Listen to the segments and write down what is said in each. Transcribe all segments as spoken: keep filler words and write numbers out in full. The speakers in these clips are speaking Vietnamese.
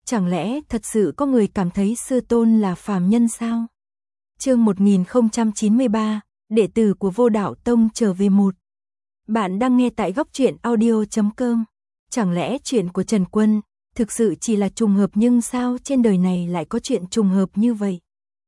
Chẳng lẽ thật sự có người cảm thấy sư tôn là phàm nhân sao? Chương một nghìn không trăm chín mươi ba, đệ tử của Vô Đạo Tông trở về một. Bạn đang nghe tại góc truyện audio chấm com. Chẳng lẽ chuyện của Trần Quân thực sự chỉ là trùng hợp, nhưng sao trên đời này lại có chuyện trùng hợp như vậy?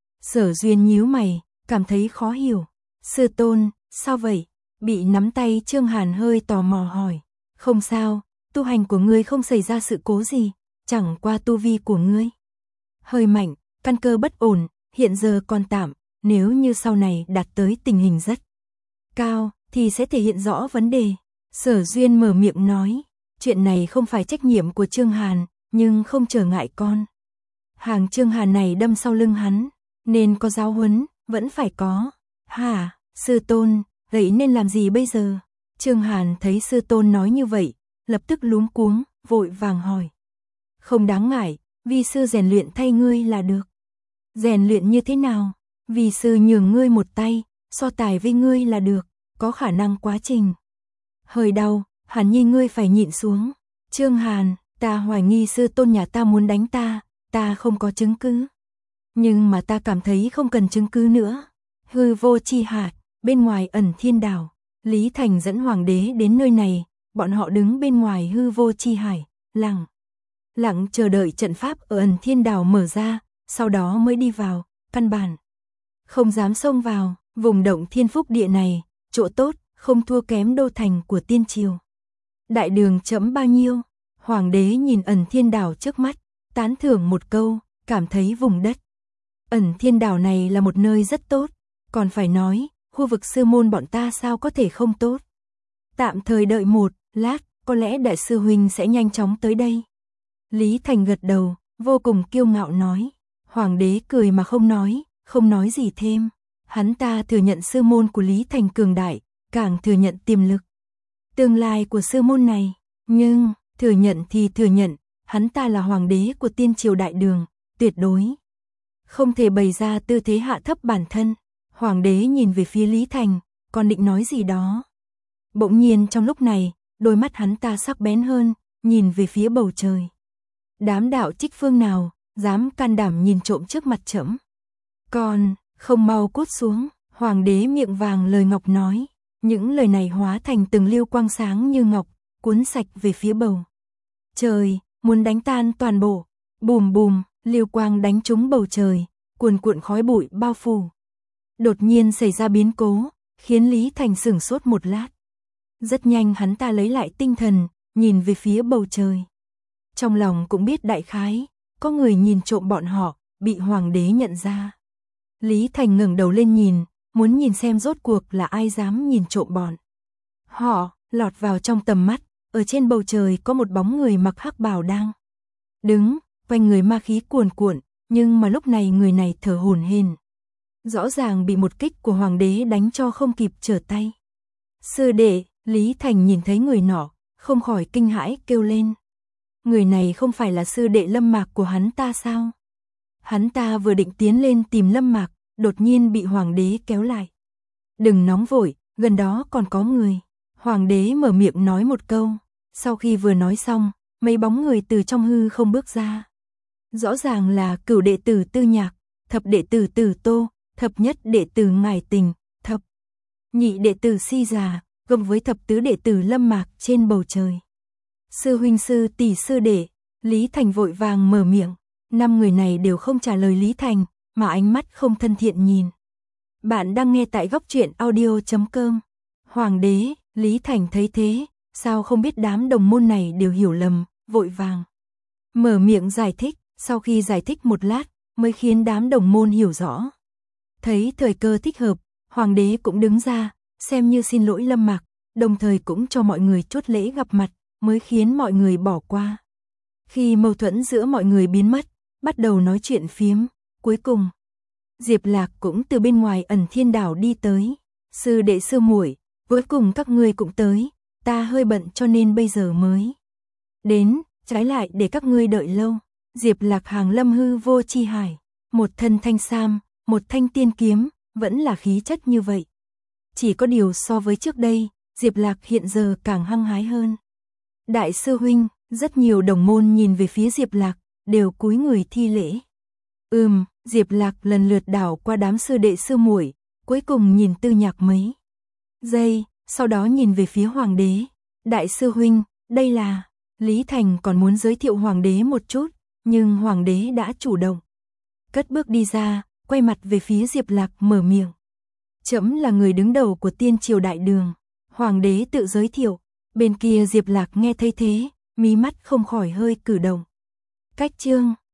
Sở Duyên nhíu mày, cảm thấy khó hiểu. Sư tôn, sao vậy? Bị nắm tay Trương Hàn hơi tò mò hỏi. Không sao, tu hành của ngươi không xảy ra sự cố gì, chẳng qua tu vi của ngươi hơi mạnh, căn cơ bất ổn, hiện giờ còn tạm, nếu như sau này đạt tới tình hình rất cao thì sẽ thể hiện rõ vấn đề. Sở Duyên mở miệng nói, chuyện này không phải trách nhiệm của Trương Hàn, nhưng không trở ngại con. Hàng Trương Hàn này đâm sau lưng hắn, nên có giáo huấn, vẫn phải có. Hả, sư tôn, vậy nên làm gì bây giờ? Trương Hàn thấy sư tôn nói như vậy, lập tức luống cuống, vội vàng hỏi. Không đáng ngại, vi sư rèn luyện thay ngươi là được. Rèn luyện như thế nào? Vi sư nhường ngươi một tay, so tài với ngươi là được, có khả năng quá trình hơi đau, Hàn Nhi ngươi phải nhịn xuống. Trương Hàn, ta hoài nghi sư tôn nhà ta muốn đánh ta, ta không có chứng cứ. Nhưng mà ta cảm thấy không cần chứng cứ nữa. Hư vô chi hạt, bên ngoài ẩn thiên đảo, Lý Thành dẫn hoàng đế đến nơi này, bọn họ đứng bên ngoài hư vô chi hải, lặng lặng chờ đợi trận pháp ở ẩn thiên đảo mở ra, sau đó mới đi vào, căn bản không dám xông vào. Vùng động thiên phúc địa này, chỗ tốt, không thua kém đô thành của tiên triều. Đại đường chấm bao nhiêu? Hoàng đế nhìn ẩn thiên đảo trước mắt, tán thưởng một câu, cảm thấy vùng đất ẩn thiên đảo này là một nơi rất tốt, còn phải nói, khu vực sư môn bọn ta sao có thể không tốt. Tạm thời đợi một lát, có lẽ đại sư huynh sẽ nhanh chóng tới đây. Lý Thành gật đầu, vô cùng kiêu ngạo nói. Hoàng đế cười mà không nói, không nói gì thêm. Hắn ta thừa nhận sư môn của Lý Thành cường đại, càng thừa nhận tiềm lực tương lai của sư môn này. Nhưng, thừa nhận thì thừa nhận, hắn ta là hoàng đế của tiên triều đại đường, tuyệt đối không thể bày ra tư thế hạ thấp bản thân. Hoàng đế nhìn về phía Lý Thành, còn định nói gì đó. Bỗng nhiên trong lúc này, đôi mắt hắn ta sắc bén hơn, nhìn về phía bầu trời. Đám đạo trích phương nào, dám can đảm nhìn trộm trước mặt trẫm? Còn, không mau cút xuống. Hoàng đế miệng vàng lời ngọc nói. Những lời này hóa thành từng liêu quang sáng như ngọc, cuốn sạch về phía bầu trời, muốn đánh tan toàn bộ. Bùm bùm, liêu quang đánh trúng bầu trời, cuồn cuộn khói bụi bao phủ. Đột nhiên xảy ra biến cố, khiến Lý Thành sửng sốt một lát. Rất nhanh hắn ta lấy lại tinh thần, nhìn về phía bầu trời. Trong lòng cũng biết đại khái, có người nhìn trộm bọn họ, bị hoàng đế nhận ra. Lý Thành ngẩng đầu lên nhìn, muốn nhìn xem rốt cuộc là ai dám nhìn trộm bọn họ. Lọt vào trong tầm mắt, ở trên bầu trời có một bóng người mặc hắc bào đang đứng, quanh người ma khí cuồn cuộn, nhưng mà lúc này người này thở hổn hển. Rõ ràng bị một kích của hoàng đế đánh cho không kịp trở tay. Sư đệ, Lý Thành nhìn thấy người nọ, không khỏi kinh hãi kêu lên. Người này không phải là sư đệ Lâm Mạc của hắn ta sao? Hắn ta vừa định tiến lên tìm Lâm Mạc, đột nhiên bị hoàng đế kéo lại. Đừng nóng vội, gần đó còn có người. Hoàng đế mở miệng nói một câu, sau khi vừa nói xong, mấy bóng người từ trong hư không bước ra. Rõ ràng là cửu đệ tử Tư Nhạc, thập đệ tử Tử Tô, thập nhất đệ tử Ngải Tình, thập nhị đệ tử Si Già, gồm với thập tứ đệ tử Lâm Mạc trên bầu trời. Sư huynh sư tỷ sư đệ, Lý Thành vội vàng mở miệng. Năm người này đều không trả lời Lý Thành, mà ánh mắt không thân thiện nhìn. Bạn đang nghe tại góc truyện audio chấm com. Hoàng đế, Lý Thành thấy thế, sao không biết đám đồng môn này đều hiểu lầm, vội vàng mở miệng giải thích. Sau khi giải thích một lát, mới khiến đám đồng môn hiểu rõ. Thấy thời cơ thích hợp, hoàng đế cũng đứng ra, xem như xin lỗi Lâm Mạc, đồng thời cũng cho mọi người chốt lễ gặp mặt, mới khiến mọi người bỏ qua. Khi mâu thuẫn giữa mọi người biến mất, bắt đầu nói chuyện phiếm, cuối cùng Diệp Lạc cũng từ bên ngoài ẩn thiên đảo đi tới. Sư đệ sư muội, cuối cùng các ngươi cũng tới, ta hơi bận cho nên bây giờ mới đến, trái lại để các ngươi đợi lâu. Diệp Lạc hàng lâm hư vô chi hải, một thân thanh sam, một thanh tiên kiếm, vẫn là khí chất như vậy. Chỉ có điều so với trước đây, Diệp Lạc hiện giờ càng hăng hái hơn. Đại sư huynh, rất nhiều đồng môn nhìn về phía Diệp Lạc, đều cúi người thi lễ. Ừm, Diệp Lạc lần lượt đảo qua đám sư đệ sư muội, cuối cùng nhìn Tư Nhạc mấy giây, sau đó nhìn về phía hoàng đế. Đại sư huynh, đây là... Lý Thành còn muốn giới thiệu hoàng đế một chút, nhưng hoàng đế đã chủ động. Cất bước đi ra, quay mặt về phía Diệp Lạc mở miệng. Trẫm là người đứng đầu của tiên triều đại đường. Hoàng đế tự giới thiệu, bên kia Diệp Lạc nghe thấy thế, mí mắt không khỏi hơi cử động. Cách chương